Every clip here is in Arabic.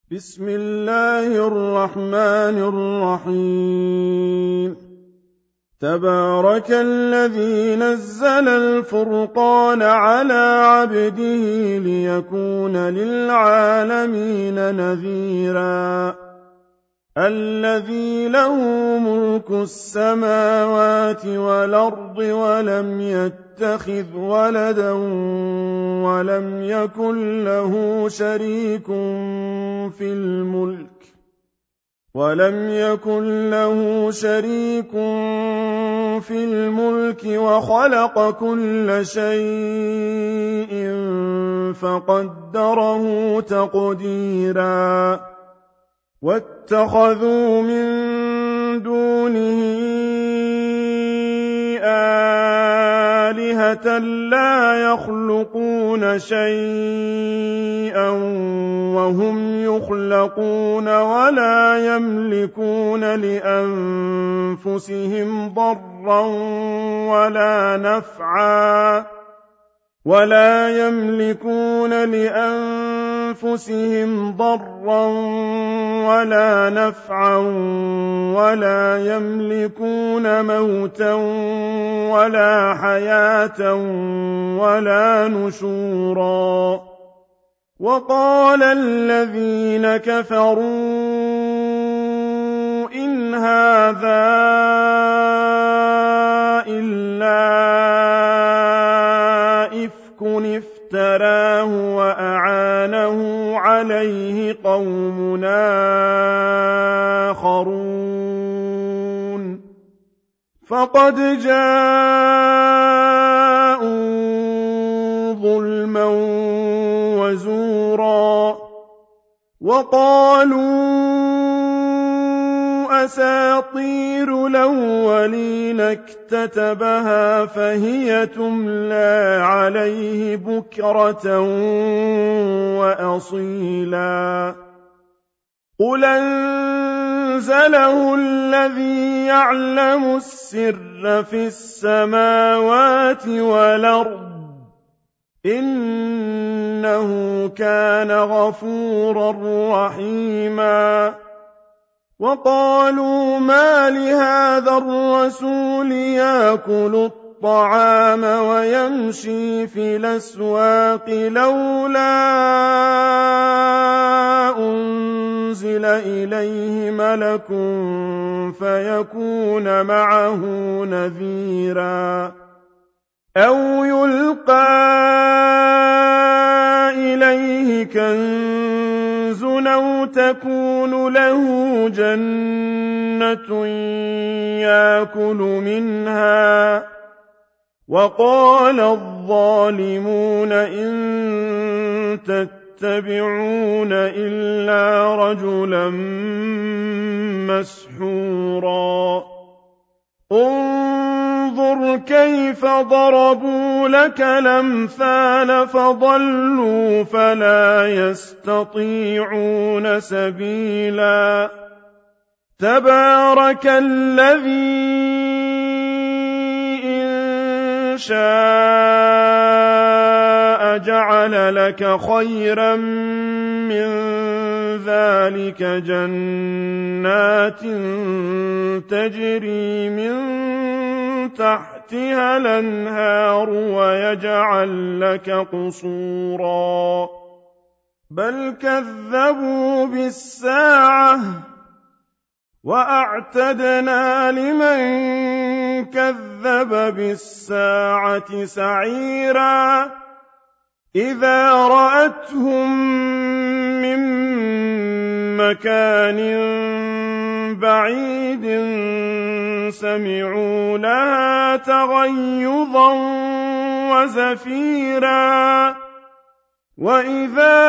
بسم الله الرحمن الرحيم. تبارك الذي نزل الفرقان على عبده ليكون للعالمين نذيرا الذي له ملك السماوات والأرض ولم يتخذ ولدا ولم يكن له شريك في الملك وخلق كل شيء فقدره تقديرا واتخذوا من دونه آلهة لا يخلقون شيئا وهم يخلقون ولا يملكون لأنفسهم ضرا ولا نفعا ولا يملكون موتا ولا حياة ولا نشورا. وقال الذين كفروا إن هذا إلا إفك افتراه وأعانه عليه قوم آخرون فقد جاءوا ظلما وزورا. وقالوا أساطير الأولين اكتتبها فهي تملى عليه بكرة وأصيلا. قل أنزله الذي يعلم السر في السماوات والأرض إنه كان غفورا رحيما. وقالوا ما لهذا الرسول يأكل الطعام ويمشي في الأسواق لولا أنزل إليه ملك فيكون معه نذيرا أو يلقى إليه كنز أو تكون له جنة يأكل منها. وقال الظالمون إن تتبعون إلا رجلا مسحورا. انظر كيف ضربوا لك الأمثال فضلوا فلا يستطيعون سبيلا. تبارك الذي إن شاء جعل لك خيرا من ذلك جنات تجري من تحتها الأنهار ويجعل لك قصورا بل كذبوا بالساعة وأعتدنا لمن كذب بالساعة سعيرا. إذا رأتهم من مكان بعيد سمعوا لها تغيظا وزفيرا. وإذا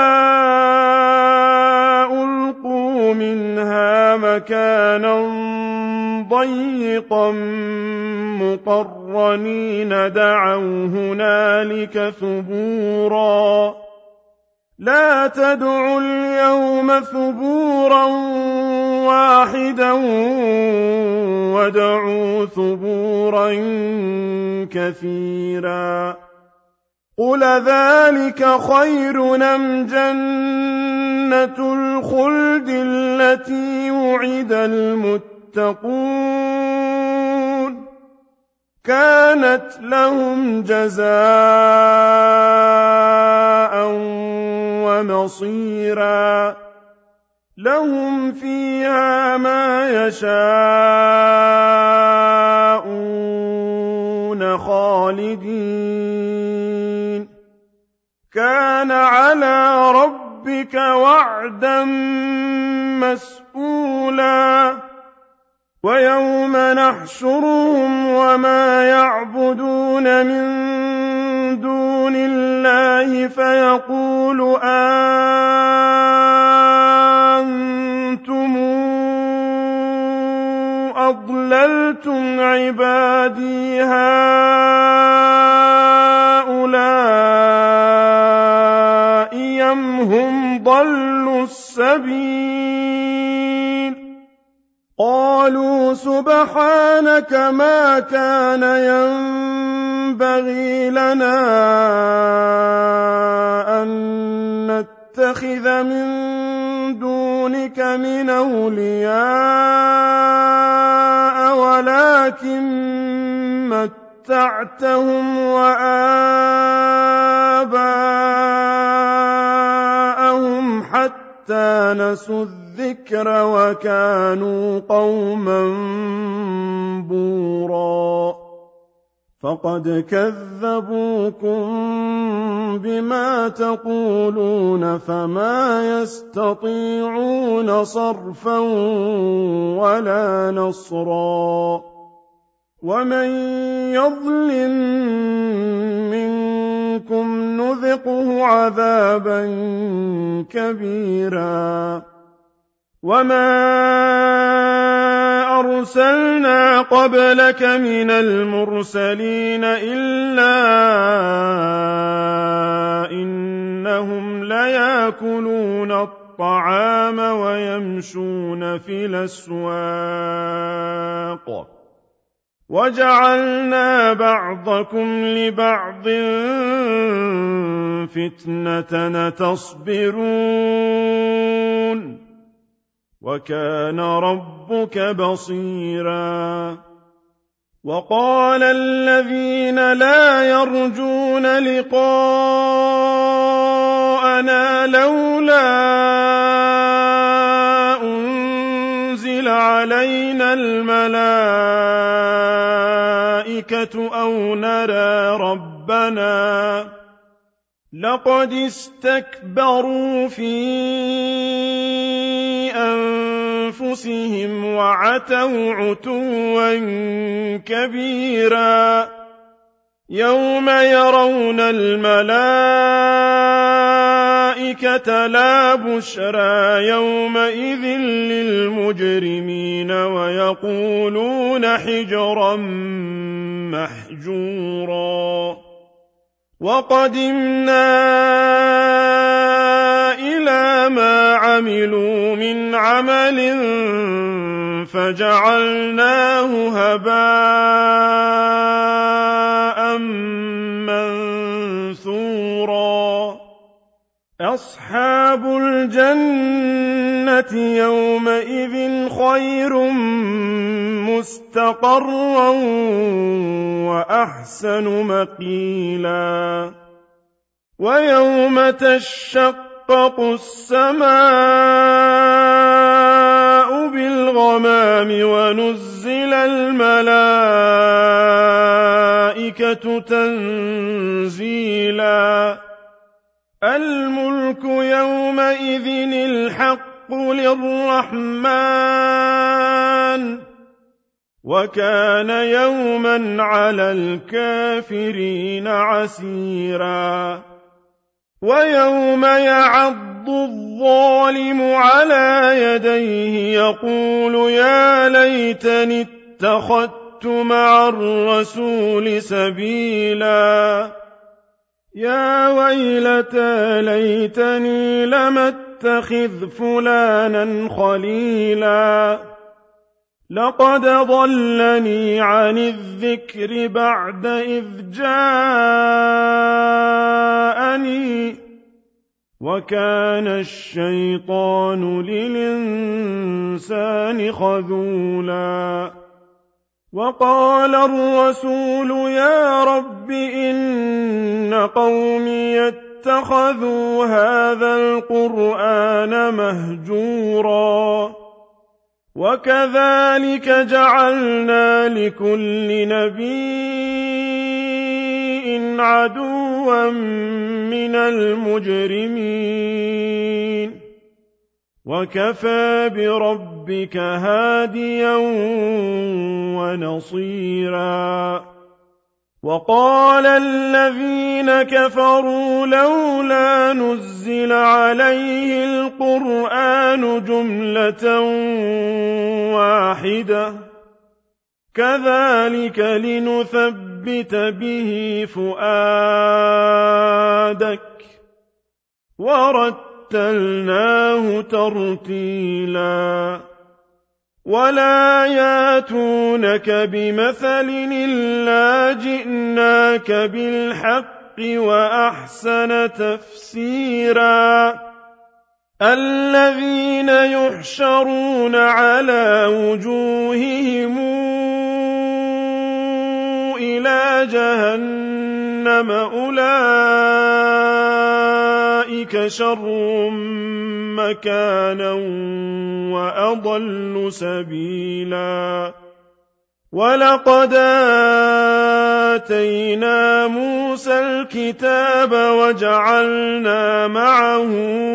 ألقوا منها مكانا ضيقا مقرنين دعوا هنالك ثبورا. لا تدعوا اليوم ثبورا واحدا وادعوا ثبورا كثيرا. قل ذلك خير أم جنة جنة الخلد التي وعد المتقون كانت لهم جزاء ومصيرا لهم فيها ما يشاءون خالدين كان على ربك وعدا مسئولا ويوم نحشرهم وما يعبدون من دون الله فيقول أنتم أضللتم عبادي هؤلاء أم هم ضلوا السبيل قالوا سبحانك ما كان ينبغي لنا أن نتخذ من دونك من أولياء ولكن متعتهم وآباءهم حتى نسوا الذكر وكانوا قوما بورا فقد كذبوكم بما تقولون فما يستطيعون صرفا ولا نصرا ومن يظلم منكم نذقه عذابا كبيرا وما أرسلنا قبلك من المرسلين إلا إنهم ليأكلون الطعام ويمشون في الأسواق وجعلنا بعضكم لبعض فتنة تصبرون وكان ربك بصيرا وقال الذين لا يرجون لقاءنا لولا أنزل علينا الملائكة أو نرى ربنا لقد استكبروا في أنفسهم وعتوا عتوا كبيرا يوم يرون الملائكة لا بشرى يومئذ للمجرمين ويقولون حجرا محجورا وقدمنا إلى ما عملوا من عمل فجعلناه هباء منثورا أصحاب الجنة يومئذ خير مستقرا وأحسن مقيلا ويوم تشقق السماء بالغمام ونزل الملائكة تنزيلا الملك يومئذ الحق للرحمن وكان يوما على الكافرين عسيرا ويوم يعض الظالم على يديه يقول يا ليتني اتخذت مع الرسول سبيلا يا ويلتى ليتني لم اتخذ فلانا خليلا لقد ضلني عن الذكر بعد إذ جاءني وكان الشيطان للإنسان خذولا وقال الرسول يا رب إن قومي اتخذوا هذا القرآن مهجورا وكذلك جعلنا لكل نبي عدوا من المجرمين وكفى بربك هاديا ونصيرا وقال الذين كفروا لولا نزل عليه القرآن جملة واحدة كذلك لنثبت به فؤادك ورتلناه ترتيلا ولا ياتونك بمثل إلا جئناك بالحق وأحسن تفسيرا الذين يحشرون على وجوههم إلى جهنم أولئك شر مكانا وأضل سبيلا ولقد آتينا موسى الكتاب وجعلنا معه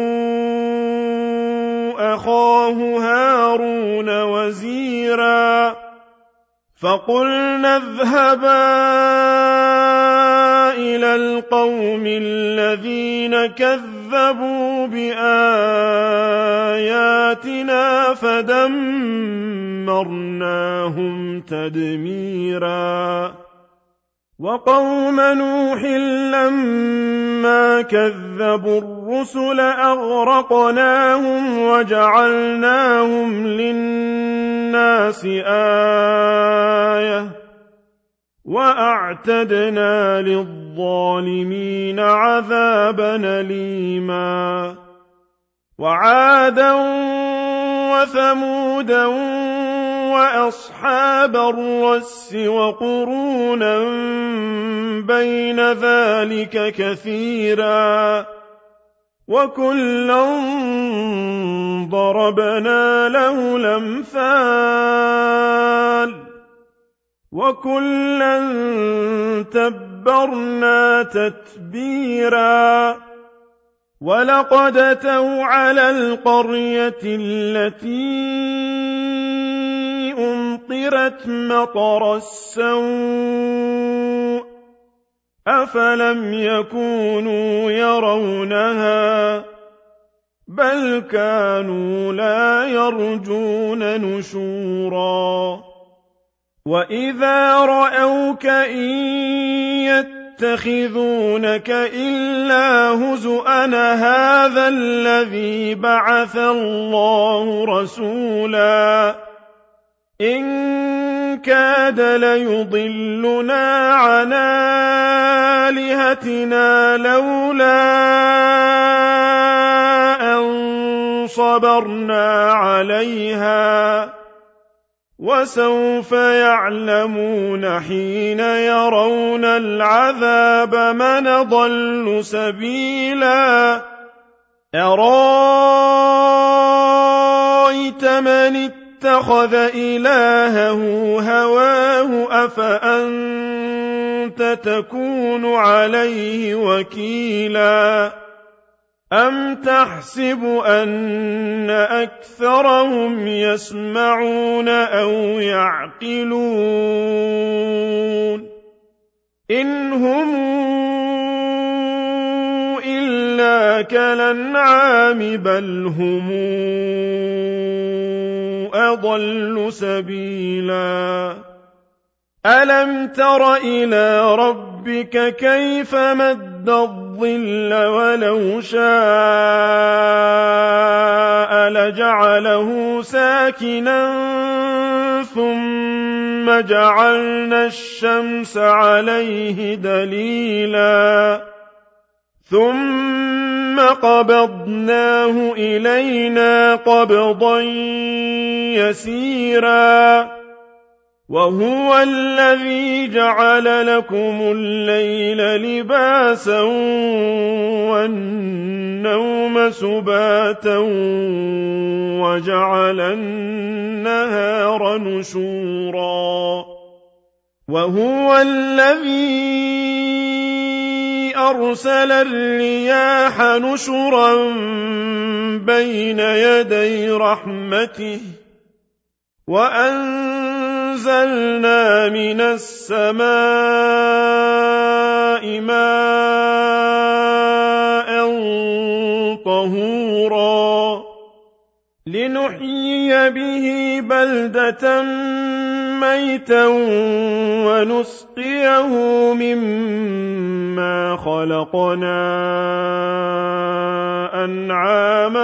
أخاه هارون وزيرا فقلنا اذهبا إلى القوم الذين كذبوا بآياتنا فدمرناهم تدميرا وقوم نوح لما كذبوا الرسل أغرقناهم وجعلناهم للناس آية وأعتدنا للظالمين عذابا أليما وعادا وثمودا وأصحاب الرس وقرونا بين ذلك كثيرا وكلا ضربنا له الأمثال وكلا تبرنا تتبيرا ولقد أتوا على القرية التي أمطرت مطر السوء أفلم يكونوا يرونها بل كانوا لا يرجون نشورا وإذا رأوك إن يتخذونك إلا هزؤا هذا الذي بعث الله رسولا إن كاد ليضلنا عن آلهتنا لولا أن صبرنا عليها وسوف يعلمون حين يرون العذاب من ضل سبيلا أرأيت من اتخذ إلهه هواه أفأنت تكون عليه وكيلا أم تحسب أن أكثرهم يسمعون أو يعقلون إن هم إلا كالأنعام بل هم أضل سبيلا ألم تر إلى ربك كيف مد الظل ولو شاء لجعله ساكنا ثم جعلنا الشمس عليه دليلا ثم ثم قبضناه إلينا قبضا يسيرا وهو الذي جعل لكم الليل لباسا والنوم سباتا وجعل النهار نشورا وهو الذي أرسل الرياح نشرا بين يدي رحمته وأنزلنا من السماء ماء طهورا لنحيي به بلدة ميتا ونسقيه مما خلقنا أنعاما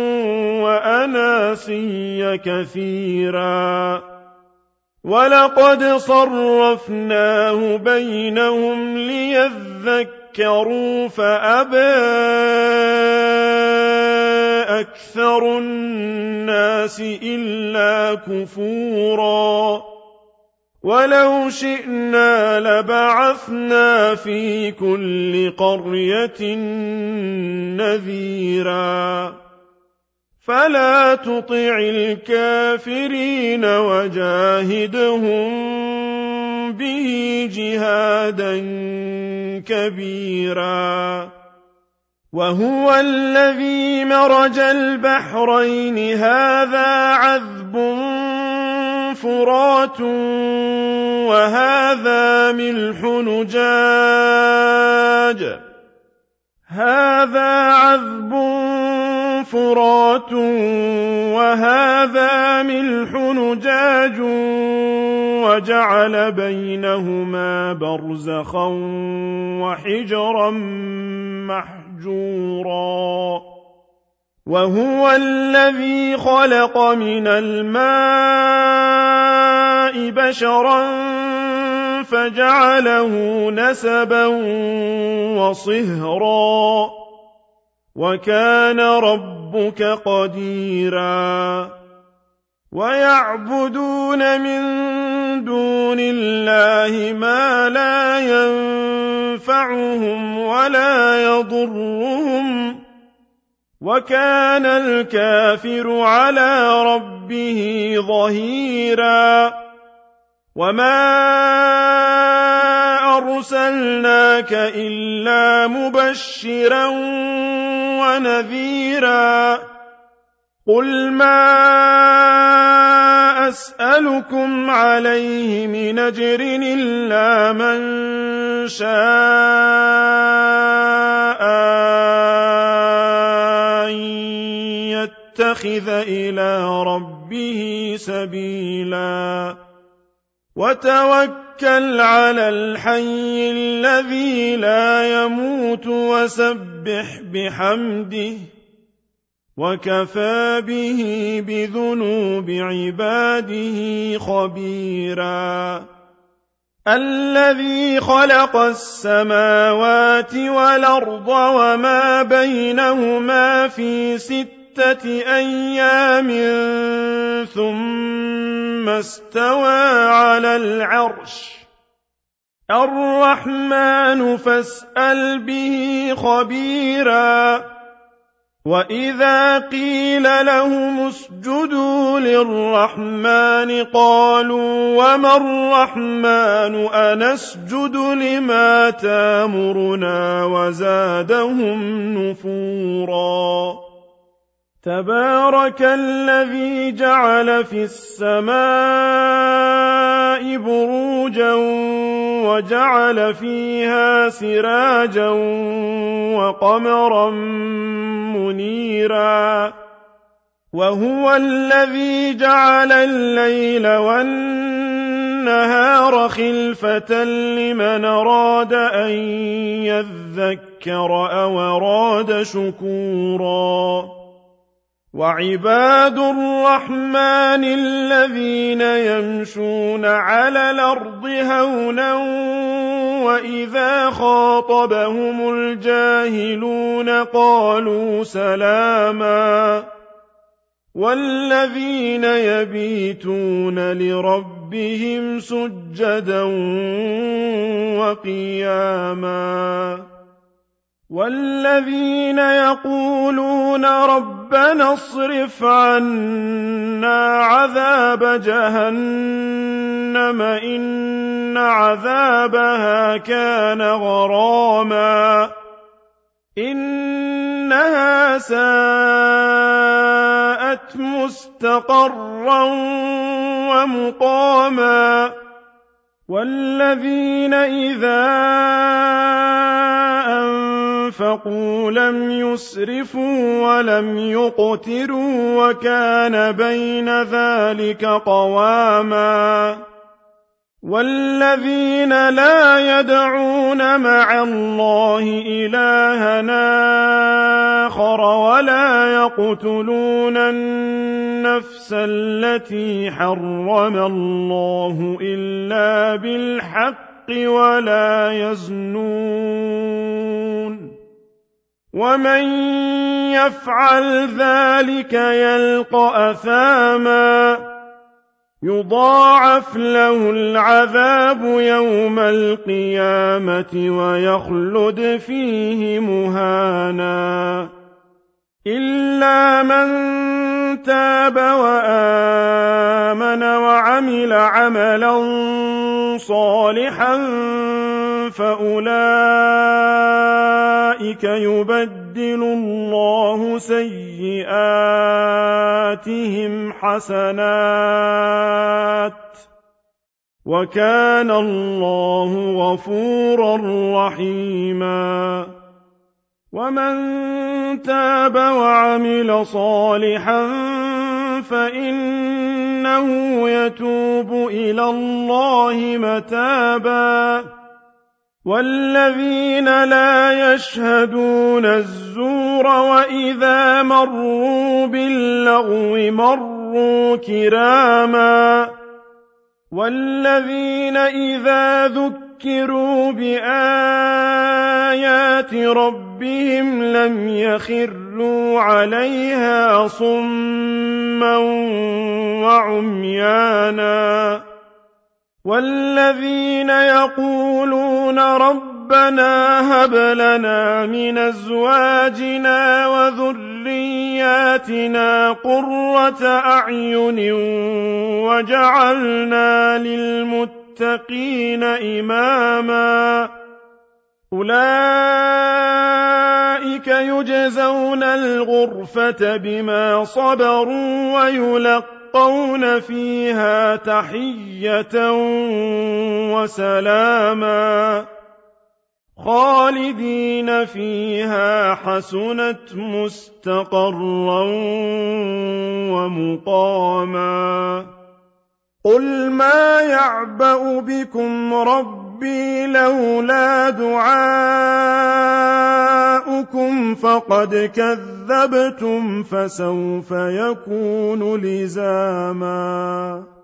وأناسيا كثيرا ولقد صرفناه بينهم ليذكروا فأبى أكثر الناس إلا كفورا ولو شئنا لبعثنا في كل قرية نذيرا فلا تطع الكافرين وجاهدهم به جهادا كبيرا وهو الذي مرج البحرين هذا عذب فرات وهذا ملح نجاج هذا عذب فرات وهذا ملح نجاج وجعل بينهما برزخا وحجرا محجورا وهو الذي خلق من الماء بشرا فجعله نسبا وصهرا وكان ربك قديرا ويعبدون من دون الله ما لا ينفعهم ولا يضرهم وكان الكافر على ربه ظهيرا وما أرسلناك إلا مبشرا ونذيرا قل ما أسألكم عليه من أجر إلا من شاء أن يتخذ إلى ربه سبيلا وتوكل على الحي الذي لا يموت وسبح بحمده وكفى به بذنوب عباده خبيرا الذي خلق السماوات والأرض وما بينهما في 6 أيام ثم استوى على العرش الرحمن فاسأل به خبيرا وإذا قيل لهم اسجدوا للرحمن قالوا وما الرحمن أنسجد لما تامرنا وزادهم نفورا تبارك الذي جعل في السماء بروجا وجعل فيها سراجا وقمرا منيرا وهو الذي جعل الليل والنهار خلفة لمن أراد أن يذكر أو أراد شكورا وعباد الرحمن الذين يمشون على الأرض هونا وإذا خاطبهم الجاهلون قالوا سلاما والذين يبيتون لربهم سجدا وقياما والذين يقولون ربنا اصرف عنا عذاب جهنم إن عذابها كان غراما إنها ساءت مستقرا ومقاما والذين إذا أنفقوا لم يسرفوا ولم يقتروا وكان بين ذلك قواما والذين لا يدعون مع الله إلها آخر ولا يقتلون النفس التي حرم الله إلا بالحق ولا يزنون ومن يفعل ذلك يلقى أثاما يضاعف له العذاب يوم القيامة ويخلد فيه مهانا إلا من تاب وآمن وعمل عملا صالحا فأولئك يبدل الله سيئاتهم حسنات وكان الله غفورا رحيما ومن تاب وعمل صالحا فإنه يتوب إلى الله متابا والذين لا يشهدون الزور وإذا مروا باللغو مروا كراما والذين إذا ذكروا بآيات ربهم لم يخروا عليها صما وعميانا والذين يقولون ربنا هب لنا من أزواجنا وذرياتنا قرة أعين وجعلنا للمتقين إماما أولئك يجزون الغرفة بما صبروا ويلقون فيها تحية وسلاما خالدين فيها حسنت مستقرا ومقاما قل ما يعبأ بكم ربي لولا دعاؤكم فقد كذبتم فسوف يكون لزاما